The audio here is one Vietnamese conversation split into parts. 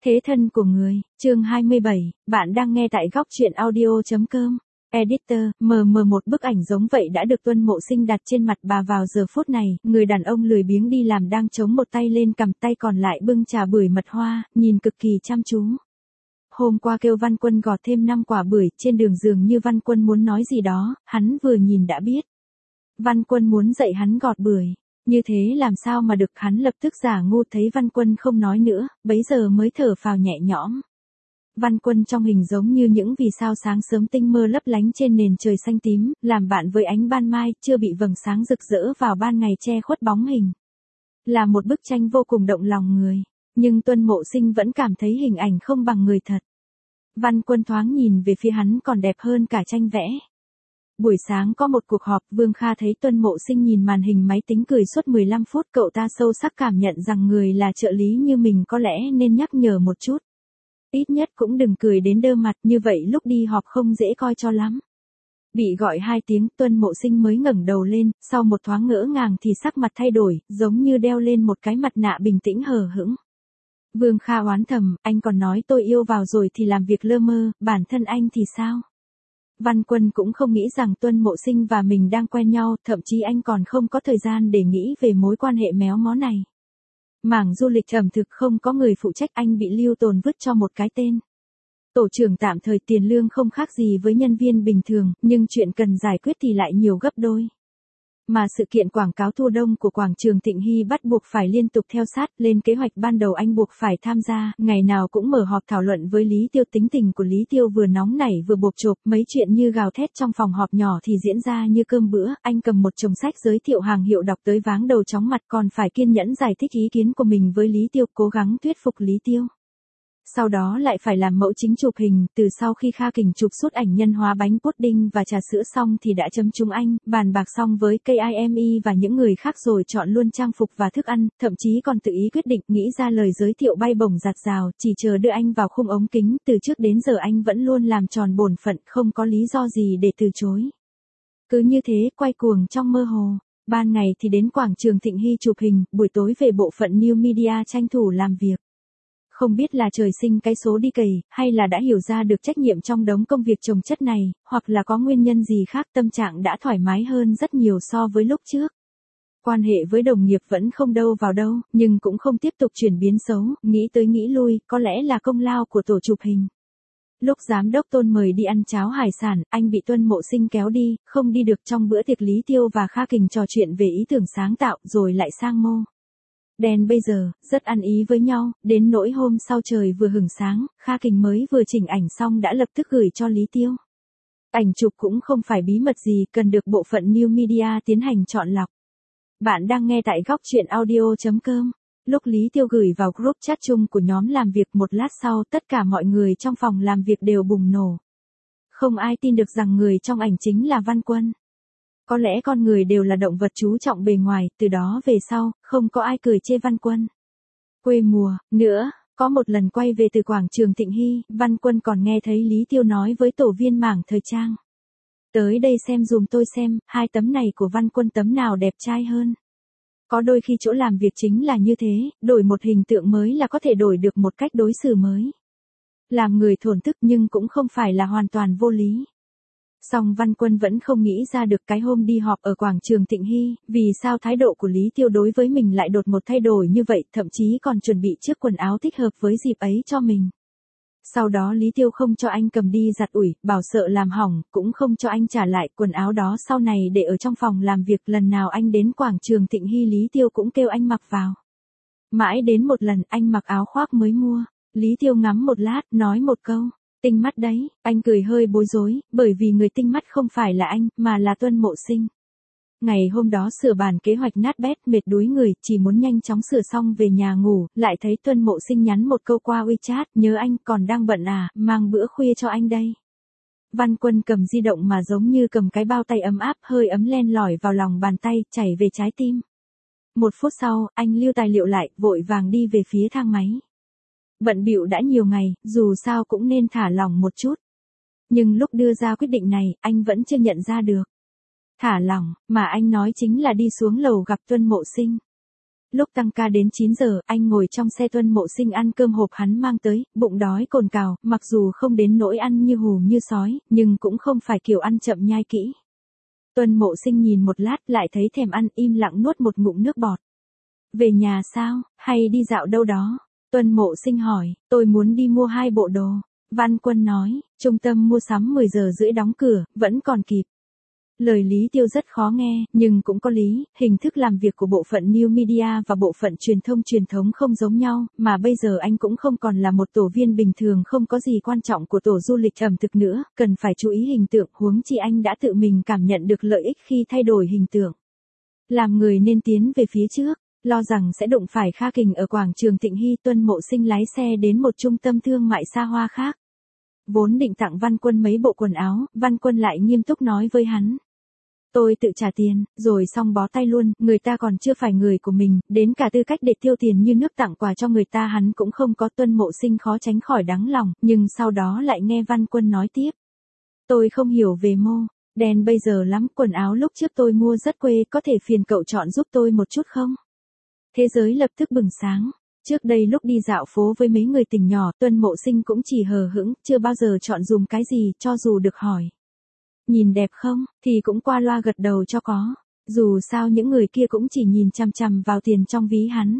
Thế thân của người, chương 27, bạn đang nghe tại góc truyện audio.com. Editor, một bức ảnh giống vậy đã được Tuân Mộ Sinh đặt trên mặt bà vào giờ phút này, người đàn ông lười biếng đi làm đang chống một tay lên cầm, tay còn lại bưng trà bưởi mật hoa, nhìn cực kỳ chăm chú. Hôm qua kêu Văn Quân gọt thêm 5 quả bưởi, trên đường dường như Văn Quân muốn nói gì đó, hắn vừa nhìn đã biết. Văn Quân muốn dạy hắn gọt bưởi. Như thế làm sao mà được, hắn lập tức giả ngu, thấy Văn Quân không nói nữa, bấy giờ mới thở phào nhẹ nhõm. Văn Quân trong hình giống như những vì sao sáng sớm tinh mơ lấp lánh trên nền trời xanh tím, làm bạn với ánh ban mai, chưa bị vầng sáng rực rỡ vào ban ngày che khuất bóng hình. Là một bức tranh vô cùng động lòng người, nhưng Tuân Mộ Sinh vẫn cảm thấy hình ảnh không bằng người thật. Văn Quân thoáng nhìn về phía hắn còn đẹp hơn cả tranh vẽ. Buổi sáng có một cuộc họp, Vương Kha thấy Tuân Mộ Sinh nhìn màn hình máy tính cười suốt 15 phút, cậu ta sâu sắc cảm nhận rằng người là trợ lý như mình có lẽ nên nhắc nhở một chút. Ít nhất cũng đừng cười đến đơ mặt, như vậy lúc đi họp không dễ coi cho lắm. Bị gọi 2 tiếng, Tuân Mộ Sinh mới ngẩng đầu lên, sau một thoáng ngỡ ngàng thì sắc mặt thay đổi, giống như đeo lên một cái mặt nạ bình tĩnh hờ hững. Vương Kha oán thầm, anh còn nói tôi yêu vào rồi thì làm việc lơ mơ, bản thân anh thì sao? Văn Quân cũng không nghĩ rằng Tuân Mộ Sinh và mình đang quen nhau, thậm chí anh còn không có thời gian để nghĩ về mối quan hệ méo mó này. Mảng du lịch ẩm thực không có người phụ trách, anh bị Lưu Tồn vứt cho một cái tên. Tổ trưởng tạm thời, tiền lương không khác gì với nhân viên bình thường, nhưng chuyện cần giải quyết thì lại nhiều gấp đôi. Mà sự kiện quảng cáo thu đông của quảng trường Thịnh Hy bắt buộc phải liên tục theo sát, lên kế hoạch ban đầu anh buộc phải tham gia, ngày nào cũng mở họp thảo luận với Lý Tiêu. Tính tình của Lý Tiêu vừa nóng nảy vừa bộp chộp, mấy chuyện như gào thét trong phòng họp nhỏ thì diễn ra như cơm bữa, anh cầm một chồng sách giới thiệu hàng hiệu đọc tới váng đầu chóng mặt, còn phải kiên nhẫn giải thích ý kiến của mình với Lý Tiêu, cố gắng thuyết phục Lý Tiêu. Sau đó lại phải làm mẫu chính chụp hình, từ sau khi Kha Kình chụp suốt ảnh nhân hóa bánh pudding và trà sữa xong thì đã chấm trúng anh, bàn bạc xong với KIME và những người khác rồi chọn luôn trang phục và thức ăn, thậm chí còn tự ý quyết định, nghĩ ra lời giới thiệu bay bổng dạt dào, chỉ chờ đưa anh vào khung ống kính, từ trước đến giờ anh vẫn luôn làm tròn bổn phận, không có lý do gì để từ chối. Cứ như thế, quay cuồng trong mơ hồ. Ban ngày thì đến quảng trường Thịnh Hy chụp hình, buổi tối về bộ phận New Media tranh thủ làm việc. Không biết là trời sinh cái số đi cày, hay là đã hiểu ra được trách nhiệm trong đống công việc chồng chất này, hoặc là có nguyên nhân gì khác, tâm trạng đã thoải mái hơn rất nhiều so với lúc trước. Quan hệ với đồng nghiệp vẫn không đâu vào đâu, nhưng cũng không tiếp tục chuyển biến xấu, nghĩ tới nghĩ lui, có lẽ là công lao của tổ chụp hình. Lúc giám đốc Tôn mời đi ăn cháo hải sản, anh bị Tuân Mộ Sinh kéo đi, không đi được. Trong bữa tiệc, Lý Tiêu và Kha Kình trò chuyện về ý tưởng sáng tạo, rồi lại sang mô đen bây giờ, rất ăn ý với nhau, đến nỗi hôm sau trời vừa hửng sáng, Kha Kình mới vừa chỉnh ảnh xong đã lập tức gửi cho Lý Tiêu. Ảnh chụp cũng không phải bí mật gì, cần được bộ phận New Media tiến hành chọn lọc. Bạn đang nghe tại góc truyện audio.com. Lúc Lý Tiêu gửi vào group chat chung của nhóm làm việc, một lát sau tất cả mọi người trong phòng làm việc đều bùng nổ. Không ai tin được rằng người trong ảnh chính là Văn Quân. Có lẽ con người đều là động vật chú trọng bề ngoài, từ đó về sau, không có ai cười chê Văn Quân. Quê mùa, nữa, có một lần quay về từ quảng trường Thịnh Hy, Văn Quân còn nghe thấy Lý Tiêu nói với tổ viên mảng thời trang. Tới đây xem dùm tôi xem, 2 tấm này của Văn Quân tấm nào đẹp trai hơn. Có đôi khi chỗ làm việc chính là như thế, đổi một hình tượng mới là có thể đổi được một cách đối xử mới. Làm người thổn thức nhưng cũng không phải là hoàn toàn vô lý. Song Văn Quân vẫn không nghĩ ra được cái hôm đi họp ở quảng trường Thịnh Hy, vì sao thái độ của Lý Tiêu đối với mình lại đột một thay đổi như vậy, thậm chí còn chuẩn bị chiếc quần áo thích hợp với dịp ấy cho mình. Sau đó Lý Tiêu không cho anh cầm đi giặt ủi, bảo sợ làm hỏng, cũng không cho anh trả lại quần áo đó, sau này để ở trong phòng làm việc, lần nào anh đến quảng trường Thịnh Hy Lý Tiêu cũng kêu anh mặc vào. Mãi đến một lần anh mặc áo khoác mới mua, Lý Tiêu ngắm một lát, nói một câu. Tinh mắt đấy, anh cười hơi bối rối, bởi vì người tinh mắt không phải là anh, mà là Tuân Mộ Sinh. Ngày hôm đó sửa bàn kế hoạch nát bét, mệt đuối người, chỉ muốn nhanh chóng sửa xong về nhà ngủ, lại thấy Tuân Mộ Sinh nhắn một câu qua WeChat, nhớ anh, còn đang bận à, mang bữa khuya cho anh đây. Văn Quân cầm di động mà giống như cầm cái bao tay ấm áp, hơi ấm len lỏi vào lòng bàn tay, chảy về trái tim. 1 phút sau, anh lưu tài liệu lại, vội vàng đi về phía thang máy. Bận bịu đã nhiều ngày, dù sao cũng nên thả lỏng một chút. Nhưng lúc đưa ra quyết định này, anh vẫn chưa nhận ra được. Thả lỏng, mà anh nói chính là đi xuống lầu gặp Tuân Mộ Sinh. Lúc tăng ca đến 9 giờ, anh ngồi trong xe Tuân Mộ Sinh ăn cơm hộp hắn mang tới, bụng đói cồn cào, mặc dù không đến nỗi ăn như hù như sói, nhưng cũng không phải kiểu ăn chậm nhai kỹ. Tuân Mộ Sinh nhìn một lát lại thấy thèm ăn, im lặng nuốt một ngụm nước bọt. Về nhà sao, hay đi dạo đâu đó? Tuân Mộ Sinh hỏi, tôi muốn đi mua 2 bộ đồ. Văn Quân nói, trung tâm mua sắm 10 giờ rưỡi đóng cửa, vẫn còn kịp. Lời Lý Tiêu rất khó nghe, nhưng cũng có lý, hình thức làm việc của bộ phận New Media và bộ phận truyền thống không giống nhau, mà bây giờ anh cũng không còn là một tổ viên bình thường không có gì quan trọng của tổ du lịch ẩm thực nữa, cần phải chú ý hình tượng, huống chi anh đã tự mình cảm nhận được lợi ích khi thay đổi hình tượng. Làm người nên tiến về phía trước, lo rằng sẽ đụng phải Kha Kình ở quảng trường Thịnh Hy. Tuân Mộ Sinh lái xe đến một trung tâm thương mại xa hoa khác. Vốn định tặng Văn Quân mấy bộ quần áo, Văn Quân lại nghiêm túc nói với hắn. Tôi tự trả tiền, rồi xong bó tay luôn, người ta còn chưa phải người của mình, đến cả tư cách để tiêu tiền như nước tặng quà cho người ta hắn cũng không có. Tuân Mộ Sinh khó tránh khỏi đắng lòng, nhưng sau đó lại nghe Văn Quân nói tiếp. Tôi không hiểu về mô, đen bây giờ lắm, quần áo lúc trước tôi mua rất quê, có thể phiền cậu chọn giúp tôi một chút không? Thế giới lập tức bừng sáng. Trước đây lúc đi dạo phố với mấy người tình nhỏ, Tuân Mộ Sinh cũng chỉ hờ hững, chưa bao giờ chọn dùm cái gì, cho dù được hỏi. Nhìn đẹp không, thì cũng qua loa gật đầu cho có. Dù sao những người kia cũng chỉ nhìn chằm chằm vào tiền trong ví hắn.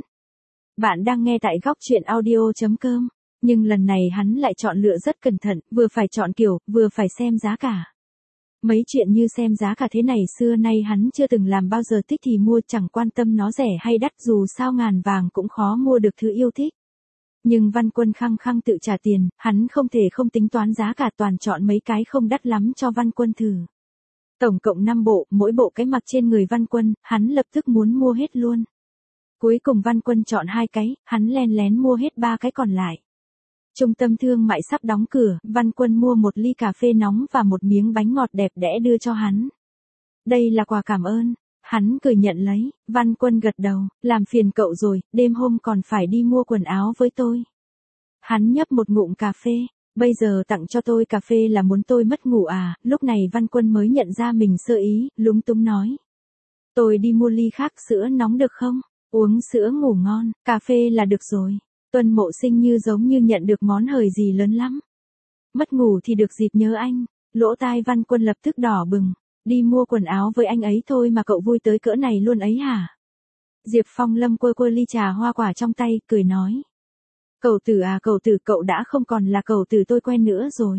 Bạn đang nghe tại góc truyện audio.com. Nhưng lần này hắn lại chọn lựa rất cẩn thận, vừa phải chọn kiểu, vừa phải xem giá cả. Mấy chuyện như xem giá cả thế này xưa nay hắn chưa từng làm bao giờ, thích thì mua, chẳng quan tâm nó rẻ hay đắt, dù sao ngàn vàng cũng khó mua được thứ yêu thích. Nhưng Văn Quân khăng khăng tự trả tiền, hắn không thể không tính toán giá cả, toàn chọn mấy cái không đắt lắm cho Văn Quân thử. Tổng cộng 5 bộ, mỗi bộ cái mặc trên người Văn Quân, hắn lập tức muốn mua hết luôn. Cuối cùng Văn Quân chọn 2 cái, hắn len lén mua hết 3 cái còn lại. Trung tâm thương mại sắp đóng cửa, Văn Quân mua một ly cà phê nóng và một miếng bánh ngọt đẹp đẽ đưa cho hắn. Đây là quà cảm ơn. Hắn cười nhận lấy, Văn Quân gật đầu, làm phiền cậu rồi, đêm hôm còn phải đi mua quần áo với tôi. Hắn nhấp một ngụm cà phê, bây giờ tặng cho tôi cà phê là muốn tôi mất ngủ à? Lúc này Văn Quân mới nhận ra mình sơ ý, lúng túng nói. Tôi đi mua ly khác, sữa nóng được không? Uống sữa ngủ ngon, cà phê là được rồi. Tuân Mộ Sinh như giống như nhận được món hời gì lớn lắm. Mất ngủ thì được dịp nhớ anh, lỗ tai Văn Quân lập tức đỏ bừng. Đi mua quần áo với anh ấy thôi mà cậu vui tới cỡ này luôn ấy hả? Diệp Phong Lâm quơ quơ ly trà hoa quả trong tay, cười nói. Cậu tử à, cậu tử, cậu đã không còn là cậu tử tôi quen nữa rồi.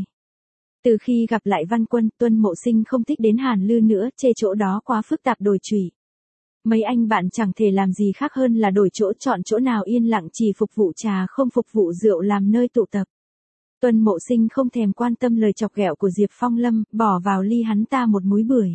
Từ khi gặp lại Văn Quân, Tuân Mộ Sinh không thích đến Hàn Lư nữa, chê chỗ đó quá phức tạp đồi trụy. Mấy anh bạn chẳng thể làm gì khác hơn là đổi chỗ, chọn chỗ nào yên lặng chỉ phục vụ trà không phục vụ rượu làm nơi tụ tập. Tuân Mộ Sinh không thèm quan tâm lời chọc ghẹo của Diệp Phong Lâm, bỏ vào ly hắn ta một múi bưởi.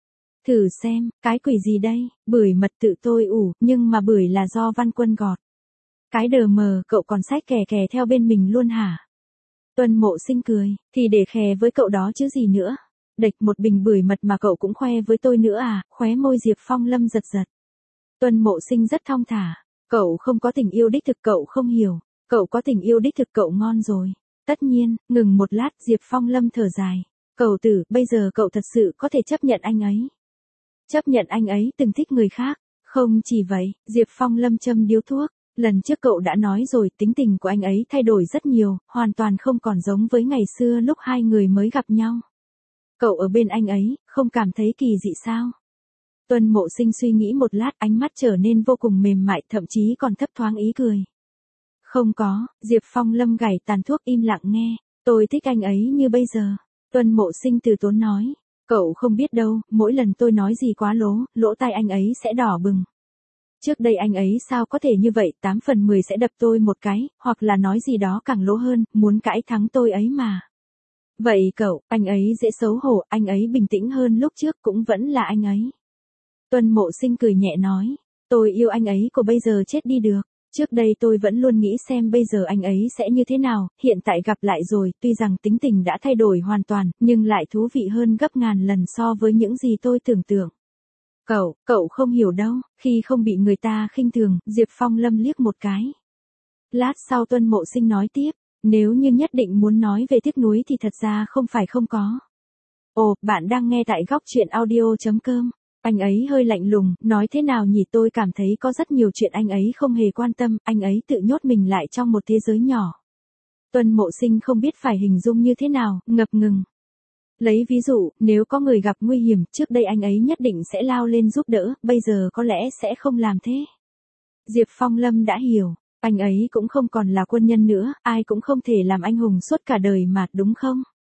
Thử xem, cái quỷ gì đây, bưởi mật tự tôi ủ, nhưng mà bưởi là do Văn Quân gọt. Cái đờ mờ, cậu còn xách kè kè theo bên mình luôn hả? Tuân Mộ Sinh cười, thì để khè với cậu đó chứ gì nữa. Địch một bình bưởi mật mà cậu cũng khoe với tôi nữa à? Khóe môi Diệp Phong Lâm giật giật. Tuân Mộ Sinh rất thong thả, cậu không có tình yêu đích thực cậu không hiểu, cậu có tình yêu đích thực cậu ngon rồi. Tất nhiên, ngừng một lát Diệp Phong Lâm thở dài. Cậu tử, bây giờ cậu thật sự có thể chấp nhận anh ấy. Chấp nhận anh ấy từng thích người khác. Không chỉ vậy, Diệp Phong Lâm châm điếu thuốc. Lần trước cậu đã nói rồi, tính tình của anh ấy thay đổi rất nhiều, hoàn toàn không còn giống với ngày xưa lúc hai người mới gặp nhau. Cậu ở bên anh ấy, không cảm thấy kỳ dị sao? Tuân Mộ Sinh suy nghĩ một lát, ánh mắt trở nên vô cùng mềm mại, thậm chí còn thấp thoáng ý cười. Không có, Diệp Phong Lâm gảy tàn thuốc im lặng nghe. Tôi thích anh ấy như bây giờ. Tuân Mộ Sinh từ tốn nói. Cậu không biết đâu, mỗi lần tôi nói gì quá lỗ tai anh ấy sẽ đỏ bừng. Trước đây anh ấy sao có thể như vậy, 8 phần 10 sẽ đập tôi một cái, hoặc là nói gì đó càng lỗ hơn, muốn cãi thắng tôi ấy mà. Vậy cậu, anh ấy dễ xấu hổ, anh ấy bình tĩnh hơn lúc trước cũng vẫn là anh ấy. Tuân Mộ Sinh cười nhẹ nói. Tôi yêu anh ấy của bây giờ chết đi được. Trước đây tôi vẫn luôn nghĩ xem bây giờ anh ấy sẽ như thế nào, hiện tại gặp lại rồi, tuy rằng tính tình đã thay đổi hoàn toàn, nhưng lại thú vị hơn gấp ngàn lần so với những gì tôi tưởng tượng. Cậu không hiểu đâu, khi không bị người ta khinh thường, Diệp Phong Lâm liếc một cái. Lát sau Tuân Mộ Sinh nói tiếp, nếu như nhất định muốn nói về tiếc nuối thì thật ra không phải không có. Ồ, bạn đang nghe tại góc truyện audio.com. Anh ấy hơi lạnh lùng, nói thế nào nhỉ, tôi cảm thấy có rất nhiều chuyện anh ấy không hề quan tâm, anh ấy tự nhốt mình lại trong một thế giới nhỏ. Tuân Mộ Sinh không biết phải hình dung như thế nào, ngập ngừng. Lấy ví dụ, nếu có người gặp nguy hiểm, trước đây anh ấy nhất định sẽ lao lên giúp đỡ, bây giờ có lẽ sẽ không làm thế. Diệp Phong Lâm đã hiểu, anh ấy cũng không còn là quân nhân nữa, ai cũng không thể làm anh hùng suốt cả đời mà, đúng không?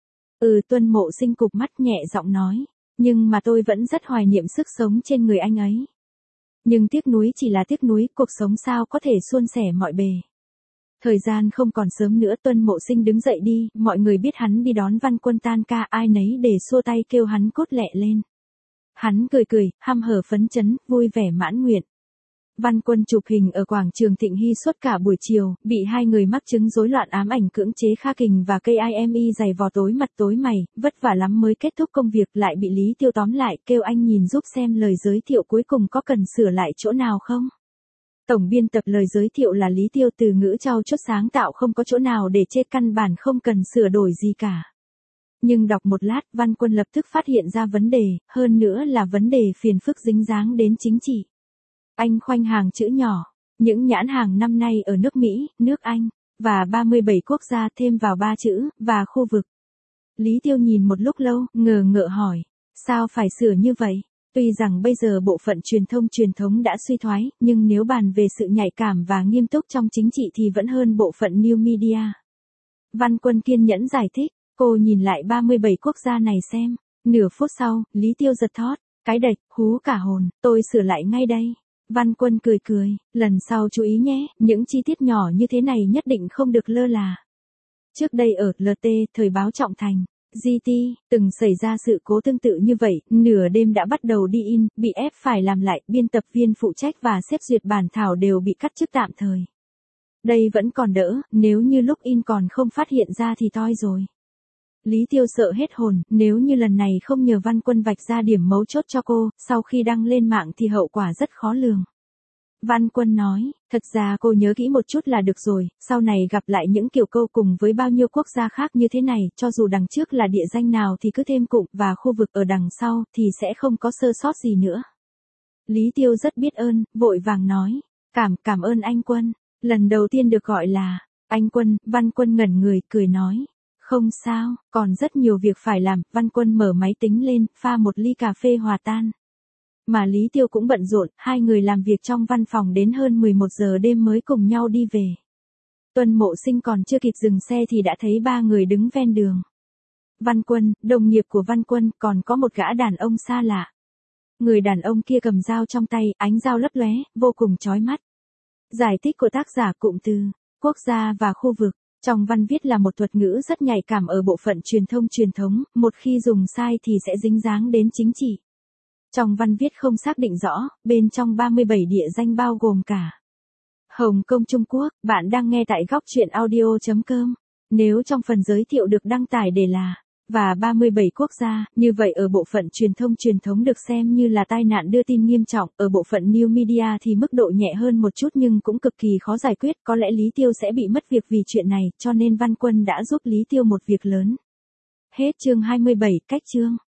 Tuân Mộ Sinh cụp mắt nhẹ giọng nói, nhưng mà tôi vẫn rất hoài niệm sức sống trên người anh ấy. Nhưng tiếc nuối chỉ là tiếc nuối, cuộc sống sao có thể suôn sẻ mọi bề. Thời gian không còn sớm nữa, Tuân Mộ Sinh đứng dậy đi, mọi người biết hắn đi đón Văn Quân tan ca, ai nấy để xua tay kêu hắn cốt lẹ lên. Hắn cười cười, hăm hở phấn chấn, vui vẻ mãn nguyện. Văn Quân chụp hình ở quảng trường Thịnh Hy suốt cả buổi chiều, bị hai người mắc chứng rối loạn ám ảnh cưỡng chế Kha Kình và KIME giày vò tối mặt tối mày, vất vả lắm mới kết thúc công việc, lại bị Lý Tiêu tóm lại, kêu anh nhìn giúp xem lời giới thiệu cuối cùng có cần sửa lại chỗ nào không. Tổng biên tập lời giới thiệu là Lý Tiêu, từ ngữ trau chuốt sáng tạo, không có chỗ nào để chê, căn bản không cần sửa đổi gì cả. Nhưng đọc một lát, Văn Quân lập tức phát hiện ra vấn đề, hơn nữa là vấn đề phiền phức dính dáng đến chính trị. Anh khoanh hàng chữ nhỏ, những nhãn hàng năm nay ở nước Mỹ, nước Anh, và 37 quốc gia, thêm vào 3 chữ, và khu vực. Lý Tiêu nhìn một lúc lâu, ngờ ngợ hỏi, sao phải sửa như vậy? Tuy rằng bây giờ bộ phận truyền thống đã suy thoái, nhưng nếu bàn về sự nhạy cảm và nghiêm túc trong chính trị thì vẫn hơn bộ phận New Media. Văn Quân kiên nhẫn giải thích, cô nhìn lại 37 quốc gia này xem. Nửa phút sau, Lý Tiêu giật thót, cái đệch, hú cả hồn, tôi sửa lại ngay đây. Văn Quân cười cười, lần sau chú ý nhé, những chi tiết nhỏ như thế này nhất định không được lơ là. Trước đây ở LT, thời báo Trọng Thành, GT, từng xảy ra sự cố tương tự như vậy, nửa đêm đã bắt đầu đi in, bị ép phải làm lại, biên tập viên phụ trách và xếp duyệt bản thảo đều bị cắt chức tạm thời. Đây vẫn còn đỡ, nếu như lúc in còn không phát hiện ra thì toi rồi. Lý Tiêu sợ hết hồn, nếu như lần này không nhờ Văn Quân vạch ra điểm mấu chốt cho cô, sau khi đăng lên mạng thì hậu quả rất khó lường. Văn Quân nói, thật ra cô nhớ kỹ một chút là được rồi, sau này gặp lại những kiểu câu cùng với bao nhiêu quốc gia khác như thế này, cho dù đằng trước là địa danh nào thì cứ thêm cụm và khu vực ở đằng sau thì sẽ không có sơ sót gì nữa. Lý Tiêu rất biết ơn, vội vàng nói, cảm ơn anh Quân. Lần đầu tiên được gọi là anh Quân, Văn Quân ngẩn người, cười nói, không sao, còn rất nhiều việc phải làm. Văn Quân mở máy tính lên, pha một ly cà phê hòa tan. Mà Lý Tiêu cũng bận rộn, hai người làm việc trong văn phòng đến hơn 11 giờ đêm mới cùng nhau đi về. Tuân Mộ Sinh còn chưa kịp dừng xe thì đã thấy ba người đứng ven đường. Văn Quân, đồng nghiệp của Văn Quân, còn có một gã đàn ông xa lạ. Người đàn ông kia cầm dao trong tay, ánh dao lấp lóe, vô cùng chói mắt. Giải thích của tác giả cụm từ, quốc gia và khu vực, trong văn viết là một thuật ngữ rất nhạy cảm ở bộ phận truyền thống, một khi dùng sai thì sẽ dính dáng đến chính trị. Trong văn viết không xác định rõ, bên trong 37 địa danh bao gồm cả Hồng Kông Trung Quốc, bạn đang nghe tại góc truyện audio.com. Nếu trong phần giới thiệu được đăng tải để là và 37 quốc gia, như vậy ở bộ phận truyền thống được xem như là tai nạn đưa tin nghiêm trọng, ở bộ phận New Media thì mức độ nhẹ hơn một chút nhưng cũng cực kỳ khó giải quyết, có lẽ Lý Tiêu sẽ bị mất việc vì chuyện này, cho nên Văn Quân đã giúp Lý Tiêu một việc lớn. Hết chương 27, cách chương.